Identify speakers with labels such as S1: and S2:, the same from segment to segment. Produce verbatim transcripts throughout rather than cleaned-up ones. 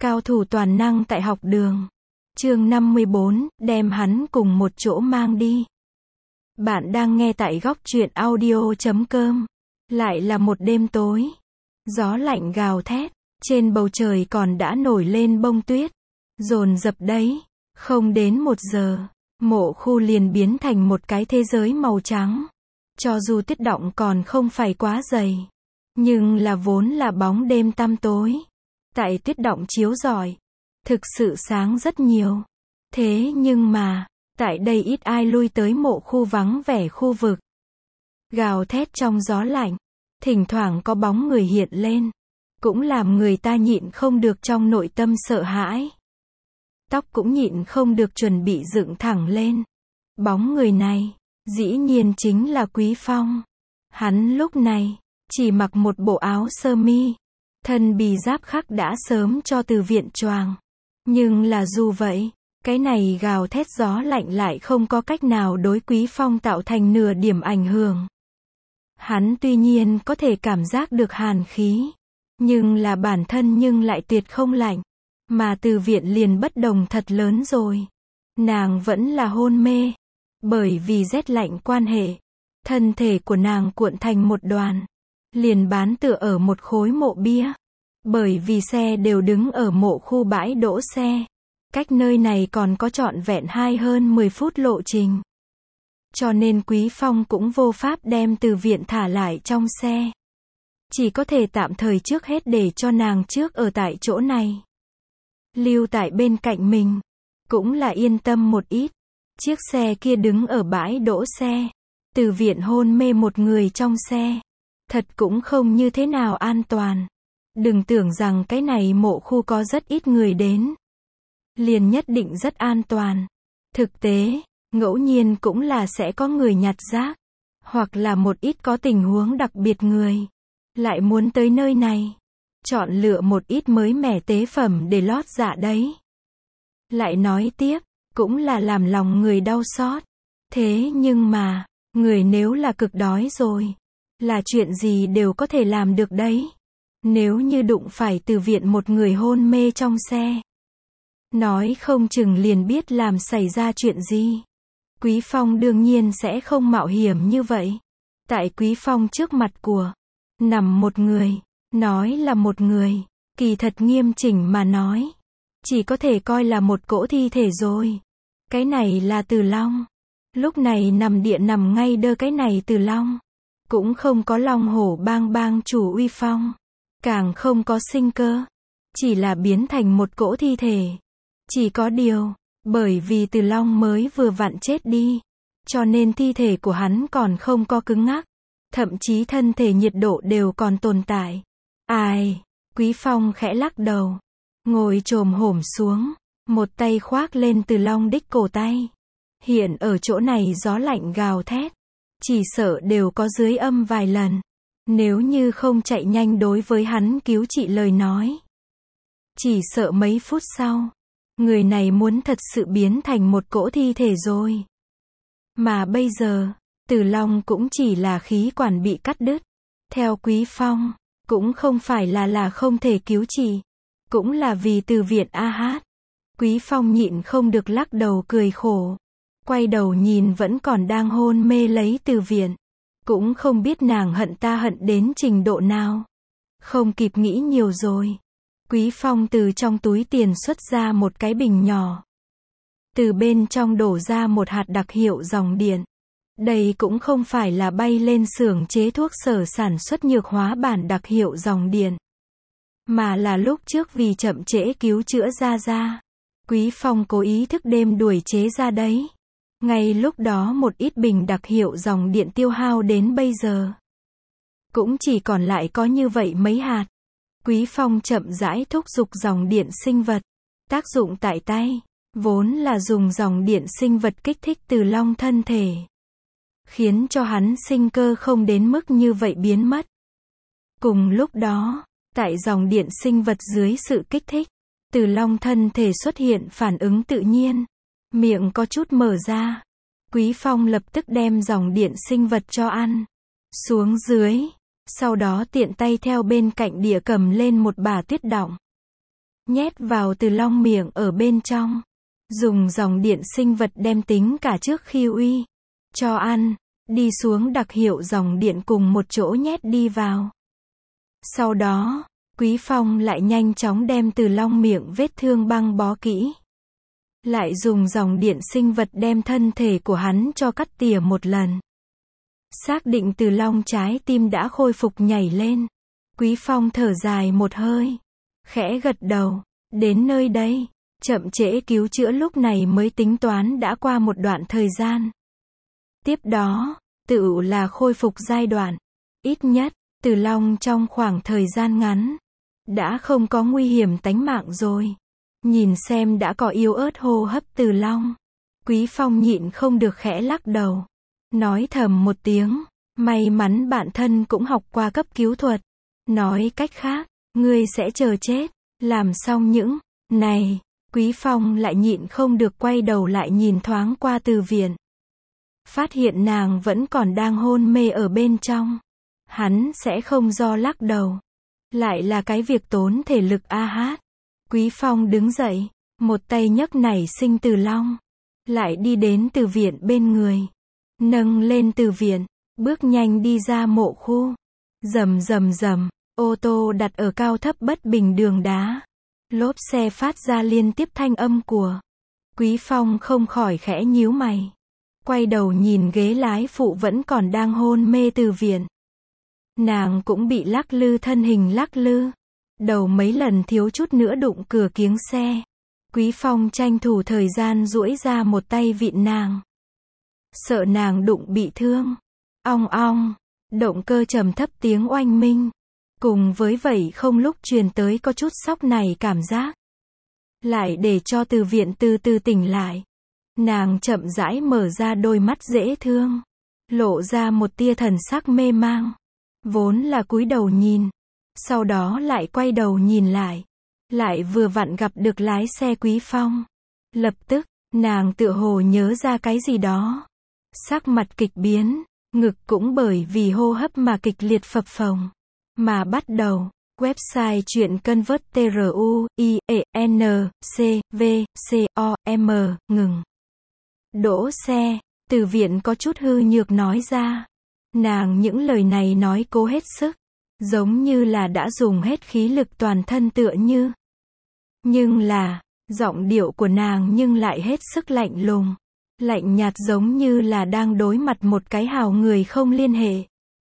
S1: Cao thủ toàn năng tại học đường. Chương năm mươi bốn, đem hắn cùng một chỗ mang đi. Bạn đang nghe tại góc truyện audio chấm com. Lại là một đêm tối. Gió lạnh gào thét, trên bầu trời còn đã nổi lên bông tuyết. Dồn dập đấy, không đến một giờ, mộ khu liền biến thành một cái thế giới màu trắng. Cho dù tuyết đọng còn không phải quá dày, nhưng là vốn là bóng đêm tăm tối. Tại tuyết đọng chiếu rọi, thực sự sáng rất nhiều. Thế nhưng mà, tại đây ít ai lui tới mộ khu vắng vẻ khu vực. Gào thét trong gió lạnh, thỉnh thoảng có bóng người hiện lên, cũng làm người ta nhịn không được trong nội tâm sợ hãi. Tóc cũng nhịn không được chuẩn bị dựng thẳng lên. Bóng người này, dĩ nhiên chính là Quý Phong. Hắn lúc này, chỉ mặc một bộ áo sơ mi, thân bì giáp khắc đã sớm cho từ viện choàng. Nhưng là dù vậy, cái này gào thét gió lạnh lại không có cách nào đối Quý Phong tạo thành nửa điểm ảnh hưởng. Hắn tuy nhiên có thể cảm giác được hàn khí, nhưng là bản thân nhưng lại tuyệt không lạnh. Mà từ viện liền bất đồng thật lớn rồi. Nàng vẫn là hôn mê. Bởi vì rét lạnh quan hệ, thân thể của nàng cuộn thành một đoàn, liền bán tựa ở một khối mộ bia. Bởi vì xe đều đứng ở mộ khu bãi đỗ xe, cách nơi này còn có trọn vẹn hai hơn mười phút lộ trình. Cho nên Quý Phong cũng vô pháp đem từ viện thả lại trong xe. Chỉ có thể tạm thời trước hết để cho nàng trước ở tại chỗ này. Lưu tại bên cạnh mình, cũng là yên tâm một ít. Chiếc xe kia đứng ở bãi đỗ xe, từ viện hôn mê một người trong xe. Thật cũng không như thế nào an toàn. Đừng tưởng rằng cái này mộ khu có rất ít người đến, liền nhất định rất an toàn. Thực tế, ngẫu nhiên cũng là sẽ có người nhặt rác, hoặc là một ít có tình huống đặc biệt người, lại muốn tới nơi này, chọn lựa một ít mới mẻ tế phẩm để lót dạ đấy. Lại nói tiếp, cũng là làm lòng người đau xót. Thế nhưng mà, người nếu là cực đói rồi, là chuyện gì đều có thể làm được đấy. Nếu như đụng phải từ viện một người hôn mê trong xe, nói không chừng liền biết làm xảy ra chuyện gì. Quý Phong đương nhiên sẽ không mạo hiểm như vậy. Tại Quý Phong trước mặt của, nằm một người, nói là một người, kỳ thật nghiêm chỉnh mà nói, chỉ có thể coi là một cỗ thi thể rồi. Cái này là Từ Long. Lúc này nằm địa nằm ngay đơ cái này Từ Long. Cũng không có Long Hổ bang bang chủ uy phong, càng không có sinh cơ, chỉ là biến thành một cỗ thi thể. Chỉ có điều, bởi vì Từ Long mới vừa vặn chết đi, cho nên thi thể của hắn còn không có cứng ngắc, thậm chí thân thể nhiệt độ đều còn tồn tại. Ai? Quý Phong khẽ lắc đầu, ngồi chồm hổm xuống, một tay khoác lên Từ Long đích cổ tay. Hiện ở chỗ này gió lạnh gào thét, chỉ sợ đều có dưới âm vài lần. Nếu như không chạy nhanh đối với hắn cứu trị lời nói, chỉ sợ mấy phút sau, người này muốn thật sự biến thành một cỗ thi thể rồi. Mà bây giờ, Từ Long cũng chỉ là khí quản bị cắt đứt. Theo Quý Phong, cũng không phải là là không thể cứu trị, cũng là vì từ viện a hát. Quý Phong nhịn không được lắc đầu cười khổ, quay đầu nhìn vẫn còn đang hôn mê lấy từ viện. Cũng không biết nàng hận ta hận đến trình độ nào. Không kịp nghĩ nhiều rồi. Quý Phong từ trong túi tiền xuất ra một cái bình nhỏ. Từ bên trong đổ ra một hạt đặc hiệu dòng điện. Đây cũng không phải là bay lên xưởng chế thuốc sở sản xuất nhược hóa bản đặc hiệu dòng điện, mà là lúc trước vì chậm trễ cứu chữa ra ra, Quý Phong cố ý thức đêm đuổi chế ra đấy. Ngay lúc đó một ít bình đặc hiệu dòng điện tiêu hao đến bây giờ, cũng chỉ còn lại có như vậy mấy hạt. Quý Phong chậm rãi thúc giục dòng điện sinh vật. Tác dụng tại tay, vốn là dùng dòng điện sinh vật kích thích Từ Long thân thể, khiến cho hắn sinh cơ không đến mức như vậy biến mất. Cùng lúc đó, tại dòng điện sinh vật dưới sự kích thích, Từ Long thân thể xuất hiện phản ứng tự nhiên. Miệng có chút mở ra. Quý Phong lập tức đem dòng điện sinh vật cho ăn xuống dưới, sau đó tiện tay theo bên cạnh địa cầm lên một bả tuyết đọng. nhét vào Từ Long miệng ở bên trong. Dùng dòng điện sinh vật đem tính cả trước khi uy cho ăn, đi xuống đặc hiệu dòng điện cùng một chỗ nhét đi vào. Sau đó, Quý Phong lại nhanh chóng đem Từ Long miệng vết thương băng bó kỹ. Lại dùng dòng điện sinh vật đem thân thể của hắn cho cắt tỉa một lần. Xác định Từ Long trái tim đã khôi phục nhảy lên. Quý Phong thở dài một hơi. Khẽ gật đầu. Đến nơi đây, chậm trễ cứu chữa lúc này mới tính toán đã qua một đoạn thời gian. Tiếp đó, tựu là khôi phục giai đoạn. Ít nhất, Từ Long trong khoảng thời gian ngắn, đã không có nguy hiểm tánh mạng rồi. Nhìn xem đã có yếu ớt hô hấp Từ Long. Quý Phong nhịn không được khẽ lắc đầu. Nói thầm một tiếng, may mắn bản thân cũng học qua cấp cứu thuật. Nói cách khác, ngươi sẽ chờ chết. Làm xong những này, Quý Phong lại nhịn không được quay đầu lại nhìn thoáng qua Từ Viện. Phát hiện nàng vẫn còn đang hôn mê ở bên trong. Hắn sẽ không do lắc đầu. Lại là cái việc tốn thể lực a hát. Quý Phong đứng dậy, một tay nhấc nảy sinh Từ Long. Lại đi đến Từ Viện bên người. Nâng lên Từ Viện, bước nhanh đi ra mộ khu. Rầm rầm rầm, ô tô đặt ở cao thấp bất bình đường đá. Lốp xe phát ra liên tiếp thanh âm của. Quý Phong không khỏi khẽ nhíu mày. Quay đầu nhìn ghế lái phụ vẫn còn đang hôn mê Từ Viện. Nàng cũng bị lắc lư thân hình lắc lư. Đầu mấy lần thiếu chút nữa đụng cửa kiếng xe. Quý Phong tranh thủ thời gian duỗi ra một tay vịn nàng. Sợ nàng đụng bị thương. Ong ong, động cơ trầm thấp tiếng oanh minh. Cùng với vậy không lúc truyền tới có chút sóc này cảm giác. Lại để cho Từ Viện từ từ tỉnh lại. Nàng chậm rãi mở ra đôi mắt dễ thương. Lộ ra một tia thần sắc mê mang. Vốn là cúi đầu nhìn. Sau đó lại quay đầu nhìn lại. Lại vừa vặn gặp được lái xe Quý Phong. Lập tức, nàng tựa hồ nhớ ra cái gì đó. Sắc mặt kịch biến, ngực cũng bởi vì hô hấp mà kịch liệt phập phồng. Mà bắt đầu, website truyện Convert tê rờ u i e n c v c o m ngừng. Đỗ xe, Từ Viện có chút hư nhược nói ra. Nàng những lời này nói cố hết sức. Giống như là đã dùng hết khí lực toàn thân tựa như. Nhưng là, giọng điệu của nàng nhưng lại hết sức lạnh lùng. Lạnh nhạt giống như là đang đối mặt một cái hào người không liên hệ.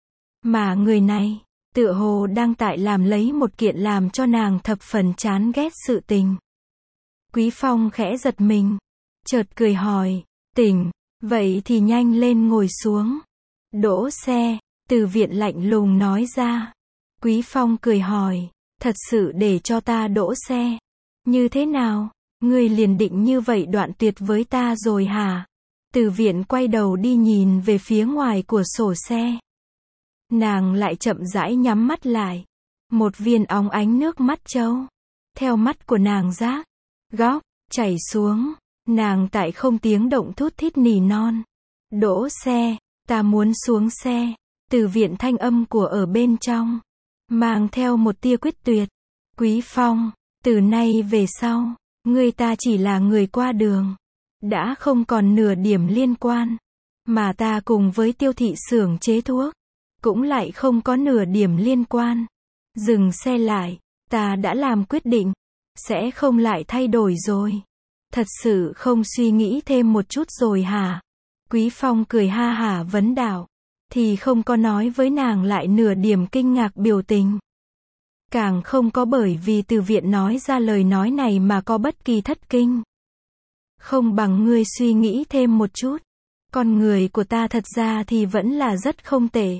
S1: Mà người này, tựa hồ đang tại làm lấy một kiện làm cho nàng thập phần chán ghét sự tình. Quý Phong khẽ giật mình. Chợt cười hỏi, tỉnh, vậy thì nhanh lên ngồi xuống. Đỗ xe, Từ Viện lạnh lùng nói ra. Quý Phong cười hỏi, thật sự để cho ta đỗ xe. Như thế nào? Ngươi liền định như vậy đoạn tuyệt với ta rồi hả? Từ Viện quay đầu đi nhìn về phía ngoài của sổ xe. Nàng lại chậm rãi nhắm mắt lại. Một viên óng ánh nước mắt trâu. Theo mắt của nàng rác, góc, chảy xuống. Nàng tại không tiếng động thút thít nỉ non. Đỗ xe, ta muốn xuống xe. Từ Viện thanh âm của ở bên trong. Mang theo một tia quyết tuyệt. Quý Phong, từ nay về sau, ngươi ta chỉ là người qua đường. Đã không còn nửa điểm liên quan. Mà ta cùng với Tiêu thị xưởng chế thuốc. Cũng lại không có nửa điểm liên quan. Dừng xe lại, ta đã làm quyết định. Sẽ không lại thay đổi rồi. Thật sự không suy nghĩ thêm một chút rồi hả? Quý Phong cười ha hả vấn đạo. Thì không có nói với nàng lại nửa điểm kinh ngạc biểu tình. Càng không có bởi vì Từ Viện nói ra lời nói này mà có bất kỳ thất kinh. Không bằng ngươi suy nghĩ thêm một chút. Con người của ta thật ra thì vẫn là rất không tệ.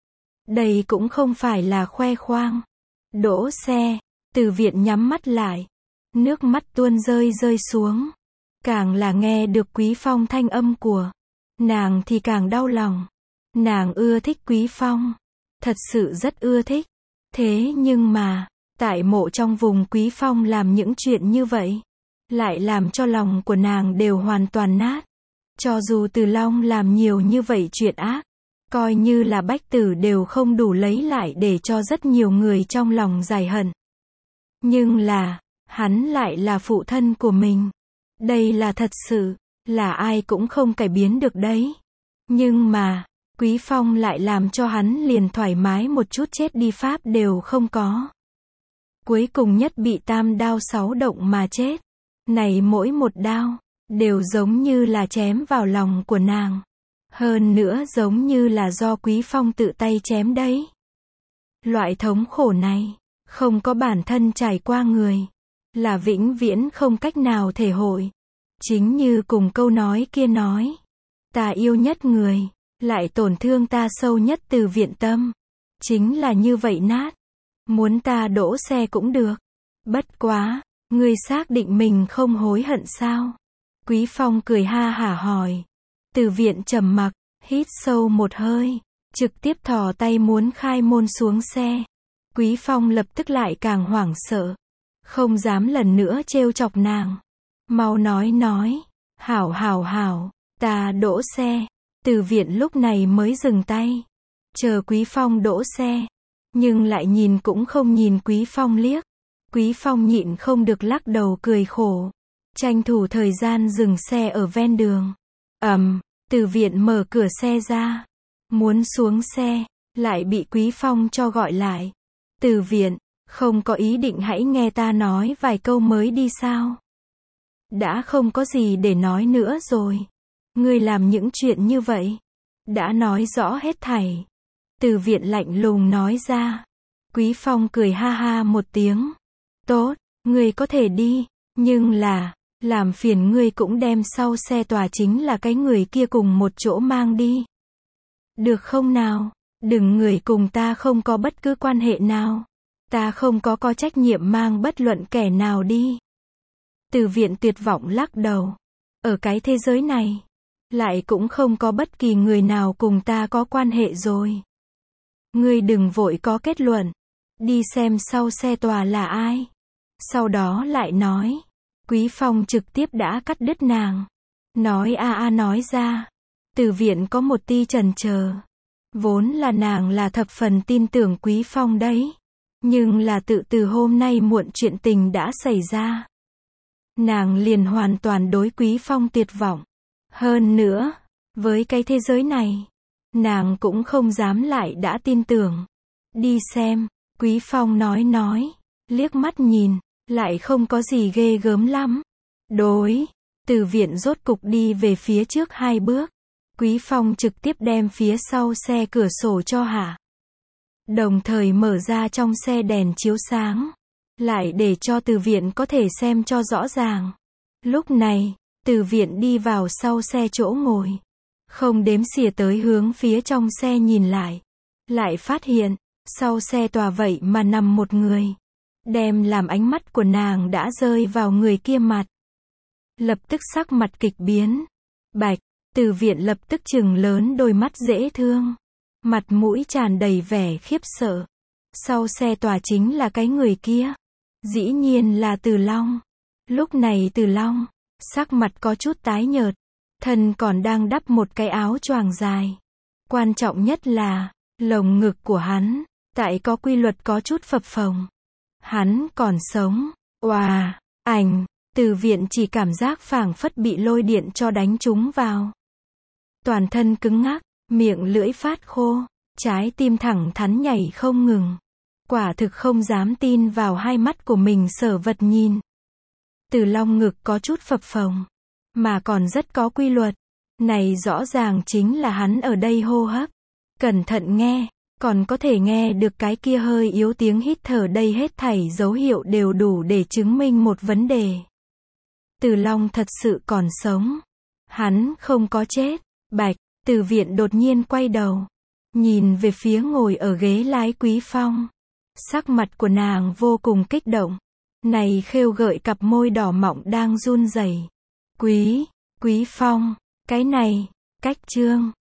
S1: Đây cũng không phải là khoe khoang. Đỗ xe, Từ Viện nhắm mắt lại. Nước mắt tuôn rơi rơi xuống. Càng là nghe được Quý Phong thanh âm của nàng thì càng đau lòng. Nàng ưa thích Quý Phong. Thật sự rất ưa thích. Thế nhưng mà, tại mộ trong vùng Quý Phong làm những chuyện như vậy. Lại làm cho lòng của nàng đều hoàn toàn nát. Cho dù Từ Long làm nhiều như vậy chuyện ác. Coi như là Bách Tử đều không đủ lấy lại để cho rất nhiều người trong lòng dài hận. Nhưng là, Hắn lại là phụ thân của mình. Đây là thật sự, là ai cũng không cải biến được đấy. Nhưng mà, Quý Phong lại làm cho hắn liền thoải mái một chút, chết đi pháp đều không có. Cuối cùng nhất bị tam đao sáu động mà chết. Này mỗi một đao, đều giống như là chém vào lòng của nàng. Hơn nữa giống như là do Quý Phong tự tay chém đấy. Loại thống khổ này, không có bản thân trải qua người, là vĩnh viễn không cách nào thể hội. Chính như cùng câu nói kia nói, ta yêu nhất người, lại tổn thương ta sâu nhất từ viện tâm. Chính là như vậy nát. Muốn ta đỗ xe cũng được. Bất quá, ngươi xác định mình không hối hận sao? Quý Phong cười ha hả hỏi. Từ viện trầm mặc, hít sâu một hơi, trực tiếp thò tay muốn khai môn xuống xe. Quý Phong lập tức lại càng hoảng sợ, không dám lần nữa trêu chọc nàng. Mau nói nói, hảo hảo hảo, ta đỗ xe. Từ viện lúc này mới dừng tay, chờ Quý Phong đỗ xe, nhưng lại nhìn cũng không nhìn Quý Phong liếc. Quý Phong nhịn không được lắc đầu cười khổ, tranh thủ thời gian dừng xe ở ven đường. Ầm, um, Từ viện mở cửa xe ra, muốn xuống xe, lại bị Quý Phong cho gọi lại. Từ viện, không có ý định hãy nghe ta nói vài câu mới đi sao? Đã không có gì để nói nữa rồi. Ngươi làm những chuyện như vậy, đã nói rõ hết thảy. Từ viện lạnh lùng nói ra. Quý Phong cười ha ha một tiếng. Tốt, ngươi có thể đi, nhưng là, làm phiền ngươi cũng đem sau xe tòa chính là cái người kia cùng một chỗ mang đi. Được không nào? Đừng, người cùng ta không có bất cứ quan hệ nào. Ta không có có trách nhiệm mang bất luận kẻ nào đi. Từ viện tuyệt vọng lắc đầu. Ở cái thế giới này, lại cũng không có bất kỳ người nào cùng ta có quan hệ rồi. Ngươi đừng vội có kết luận. Đi xem sau xe tòa là ai. Sau đó lại nói. Quý Phong trực tiếp đã cắt đứt nàng. Nói a a nói ra. Từ viện có một tia chần chờ. Vốn là nàng là thập phần tin tưởng Quý Phong đấy. Nhưng là tự từ hôm nay muộn chuyện tình đã xảy ra. Nàng liền hoàn toàn đối Quý Phong tuyệt vọng. Hơn nữa, với cái thế giới này, nàng cũng không dám lại đã tin tưởng. Đi xem, Quý Phong nói nói, liếc mắt nhìn, lại không có gì ghê gớm lắm. Đối, Từ viện rốt cục đi về phía trước hai bước. Quý Phong trực tiếp đem phía sau xe cửa sổ cho hạ. Đồng thời mở ra trong xe đèn chiếu sáng. Lại để cho Từ viện có thể xem cho rõ ràng. Lúc này, Từ viện đi vào sau xe chỗ ngồi. Không đếm xỉa tới hướng phía trong xe nhìn lại. Lại phát hiện, sau xe tòa vậy mà nằm một người. Đem làm ánh mắt của nàng đã rơi vào người kia mặt. Lập tức sắc mặt kịch biến. Bạch, Từ viện lập tức trừng lớn đôi mắt dễ thương. Mặt mũi tràn đầy vẻ khiếp sợ. Sau xe tòa chính là cái người kia. Dĩ nhiên là Từ Long. Lúc này Từ Long, sắc mặt có chút tái nhợt. Thân còn đang đắp một cái áo choàng dài. Quan trọng nhất là, lồng ngực của hắn, tại có quy luật có chút phập phồng. Hắn còn sống. Oà, ảnh, Từ viện chỉ cảm giác phảng phất bị lôi điện cho đánh trúng vào. Toàn thân cứng ngắc, miệng lưỡi phát khô, trái tim thẳng thắn nhảy không ngừng. Quả thực không dám tin vào hai mắt của mình sở vật nhìn. Từ Long ngực có chút phập phồng, mà còn rất có quy luật. Này rõ ràng chính là hắn ở đây hô hấp. Cẩn thận nghe, còn có thể nghe được cái kia hơi yếu tiếng hít thở, đây hết thảy dấu hiệu đều đủ để chứng minh một vấn đề. Từ Long thật sự còn sống. Hắn không có chết. Bạch, Từ viện đột nhiên quay đầu. Nhìn về phía ngồi ở ghế lái Quý Phong. Sắc mặt của nàng vô cùng kích động. Này khêu gợi cặp môi đỏ mọng đang run rẩy. Quý, Quý Phong, cái này, cách trương,